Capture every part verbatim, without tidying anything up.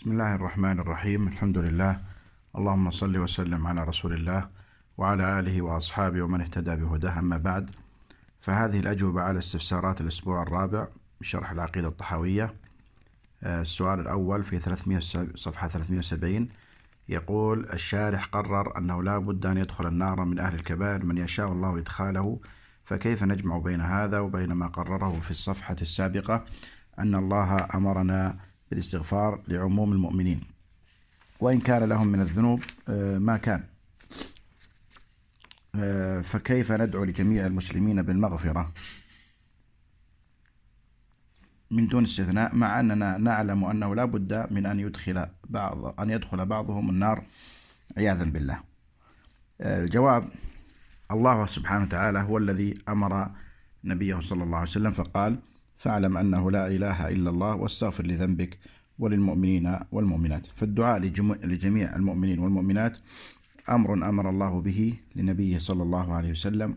بسم الله الرحمن الرحيم. الحمد لله، اللهم صل وسلم على رسول الله وعلى آله وأصحابه ومن اهتدى بهداه. أما بعد، فهذه الأجوبة على استفسارات الأسبوع الرابع بشرح العقيدة الطحاوية. السؤال الأول في ثلاثمائة صفحة ثلاثمائة وسبعين يقول: الشارح قرر أنه لا بد أن يدخل النار من أهل الكبائر من يشاء الله إدخاله، فكيف نجمع بين هذا وبين ما قرره في الصفحة السابقة أن الله أمرنا بالاستغفار لعموم المؤمنين وإن كان لهم من الذنوب ما كان، فكيف ندعو لجميع المسلمين بالمغفرة من دون استثناء، مع أننا نعلم أنه لا بد من أن يدخل بعض أن يدخل بعضهم النار عياذا بالله؟ الجواب: الله سبحانه وتعالى هو الذي أمر نبيه صلى الله عليه وسلم فقال: فاعلم أنه لا إله إلا الله واستغفر لذنبك وللمؤمنين والمؤمنات. فالدعاء لجميع المؤمنين والمؤمنات أمر أمر الله به لنبيه صلى الله عليه وسلم.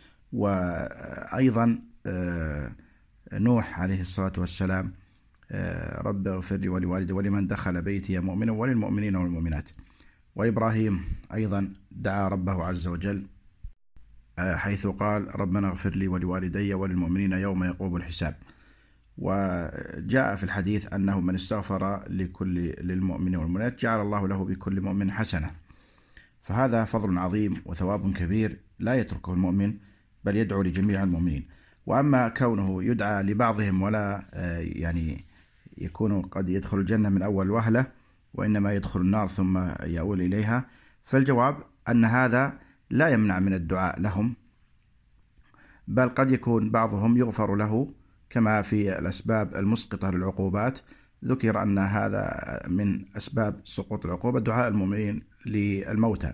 وأيضا نوح عليه الصلاة والسلام: رب اغفر لي ولوالدي ولمن دخل بيتي مؤمنا وللمؤمنين والمؤمنات. وإبراهيم أيضا دعا ربه عز وجل حيث قال: ربنا اغفر لي ولوالدي وللمؤمنين يوم يقوم الحساب. وجاء في الحديث أنه من استغفر لكل للمؤمن والمؤمنات جعل الله له بكل مؤمن حسنة. فهذا فضل عظيم وثواب كبير لا يتركه المؤمن، بل يدعو لجميع المؤمنين. وأما كونه يدعى لبعضهم ولا يعني يكون قد يدخل الجنة من أول وهلة وإنما يدخل النار ثم يؤول إليها، فالجواب أن هذا لا يمنع من الدعاء لهم، بل قد يكون بعضهم يغفر له، كما في الأسباب المسقطة للعقوبات ذكر أن هذا من أسباب سقوط العقوبة دعاء المؤمنين للموتى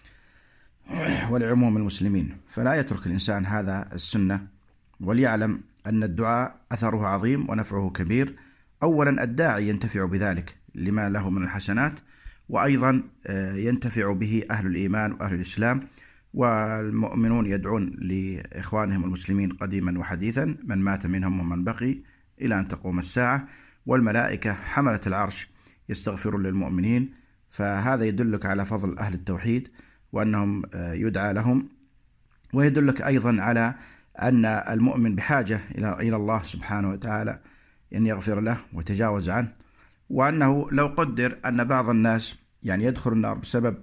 ولعموم المسلمين. فلا يترك الإنسان هذا السنة، وليعلم أن الدعاء أثره عظيم ونفعه كبير. أولا الداعي ينتفع بذلك لما له من الحسنات، وأيضا ينتفع به أهل الإيمان وأهل الإسلام، والمؤمنون يدعون لإخوانهم المسلمين قديما وحديثا من مات منهم ومن بقي إلى أن تقوم الساعة. والملائكة حملة العرش يستغفرون للمؤمنين. فهذا يدلك على فضل أهل التوحيد وأنهم يدعى لهم، ويدلك أيضا على أن المؤمن بحاجة إلى الله سبحانه وتعالى أن يغفر له ويتجاوز عنه، وأنه لو قدر أن بعض الناس يعني يدخل النار بسبب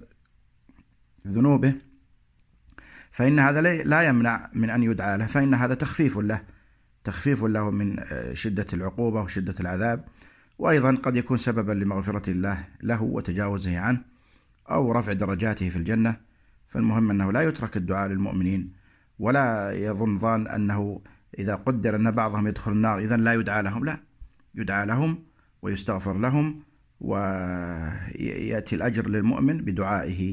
ذنوبه فإن هذا لا يمنع من أن يدعى له، فإن هذا تخفيف له تخفيف له من شدة العقوبة وشدة العذاب، وأيضا قد يكون سببا لمغفرة الله له وتجاوزه عنه أو رفع درجاته في الجنة. فالمهم أنه لا يترك الدعاء للمؤمنين، ولا يظن ظان أنه إذا قدر أن بعضهم يدخل النار إذن لا يدعى لهم، لا، يدعى لهم ويستغفر لهم ويأتي الأجر للمؤمن بدعائه.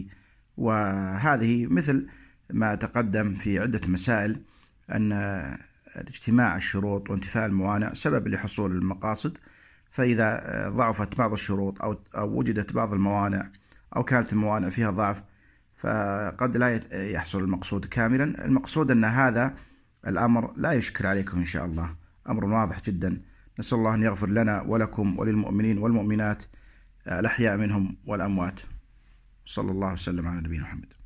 وهذه مثل ما تقدم في عدة مسائل أن اجتماع الشروط وانتفاء الموانع سبب لحصول المقاصد، فإذا ضعفت بعض الشروط أو وجدت بعض الموانع أو كانت الموانع فيها ضعف فقد لا يحصل المقصود كاملا. المقصود أن هذا الأمر لا يشكل عليكم إن شاء الله، أمر واضح جدا. نسأل الله أن يغفر لنا ولكم وللمؤمنين والمؤمنات الأحياء منهم والأموات. صلى الله وسلم على نبينا محمد.